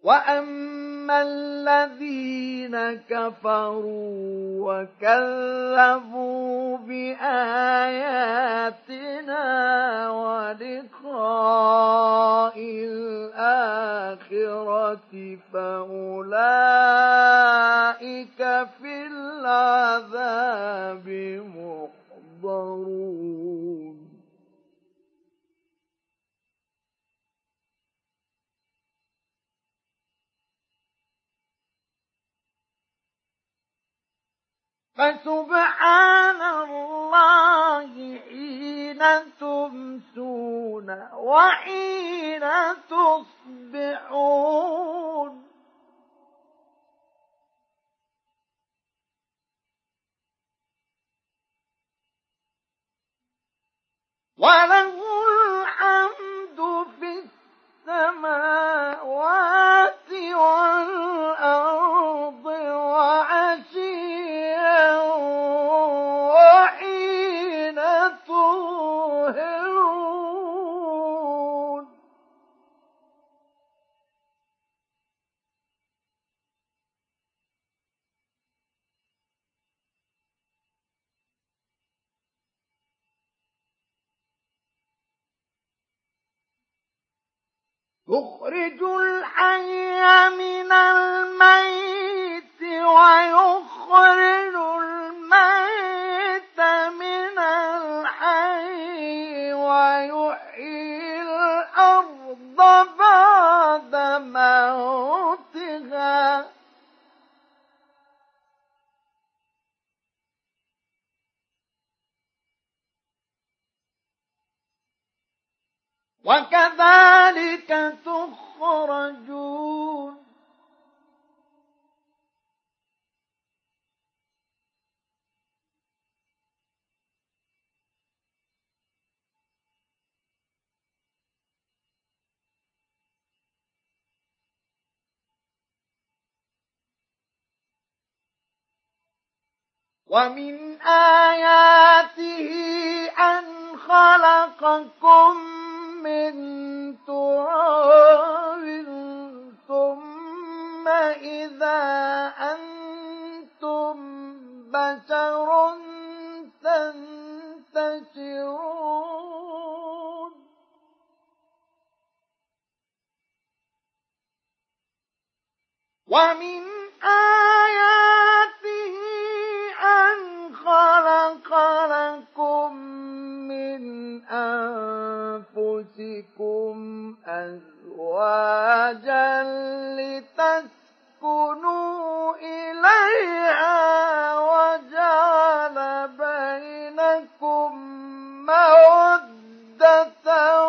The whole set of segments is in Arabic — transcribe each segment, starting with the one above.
وَأَمَّا الَّذِينَ كَفَرُوا وَكَذَّبُوا بِآيَاتِنَا وَلِقَاءِ الْآخِرَةِ فَأُولَئِكَ فِي الْعَذَابِ مُحْضَرُونَ فَسُبْحَانَ اللَّهِ حِينَ تُمْسُونَ وَحِينَ تُصْبِحُونَ وَلَهُ الْحَمْدُ فِي السَّمَاوَاتِ وَالْأَرْضِ وَعَشِيًّا وَحِينَ تُظْهِرُونَ يُخْرِجُ الْحَيَّ مِنَ الْمَيِّتِ وَيُخْرِجُ الْمَيِّتَ مِنَ الْحَيِّ وَيُحْيِي الْأَرْضَ بَعْدَ مَوْتِهَا وَكَذَلِكَ تُخْرَجُونَ وَمِنْ آيَاتِهِ أَنْ خَلَقَكُم مِّن تُرَابٍ ثُمَّ إِذَا أَنتُم بَشَرٌ تَنتَشِرُونَ وَمِنْ آيَاتِهِ أَنْ خَلَقَ لَكُم مِّنْ أَنفُسِكُمْ أَزْوَاجًا لِتَسْكُنُوا إِلَيْهَا وَجَعَلَ بَيْنَكُم مَّوَدَّةً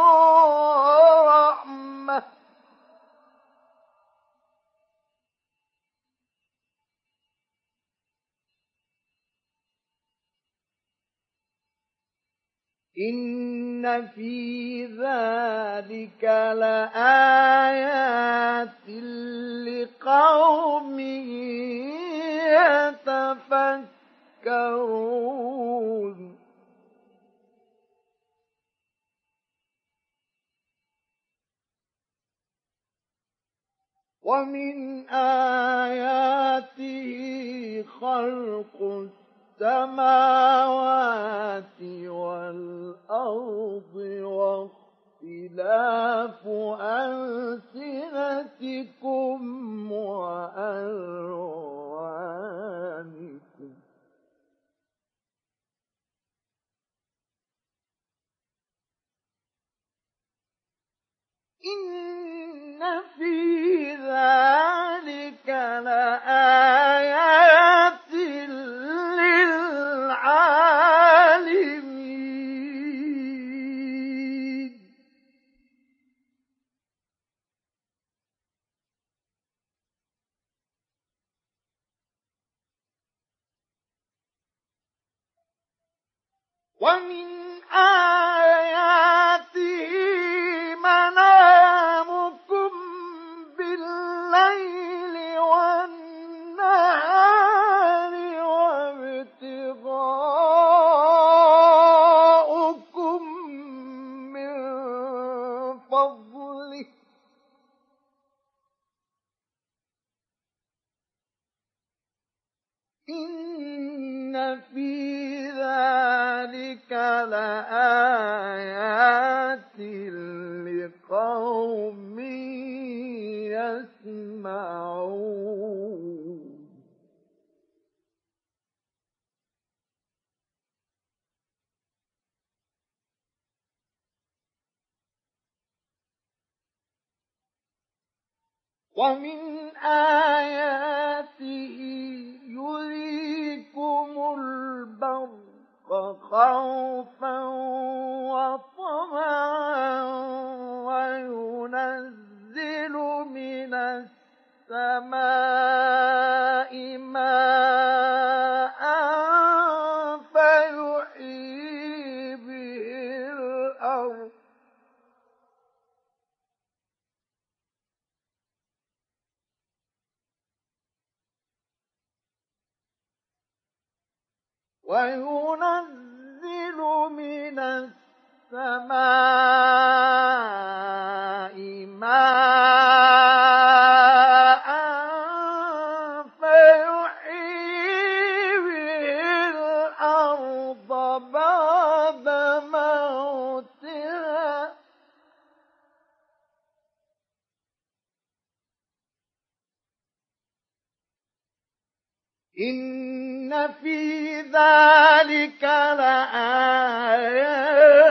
وَرَحْمَةً إِنَّ فِي ذَلِكَ لَآيَاتٍ لِقَوْمٍ يَتَفَكَّرُونَ وَمِنْ آيَاتِهِ خَلْقُ السَّمَاوَاتِ وَالْأَرْضِ وَاخْتِلَافُ أَلْسِنَتِكُمْ وَأَلْوَانِكُمْ إِنَّ فِي ذَلِكَ لَآيَاتٍ لِلْعَالِمِينَ وَمِنْ آيَاتِهِ مَنَامُكُمْ بِاللَّيْلِ وَالنَّهَارِ وَابْتِغَاؤُكُم مِّن فَضْلِهِ إن في ذلك لآيات لقوم يسمعون ومن آياته يريكم البرق خوفا وطمعا وينزل من السماء ماء فيحيي به الأرض وينزل من السماء ماء فيحيي به الأرض بعد موتها إن في ذلك لآيات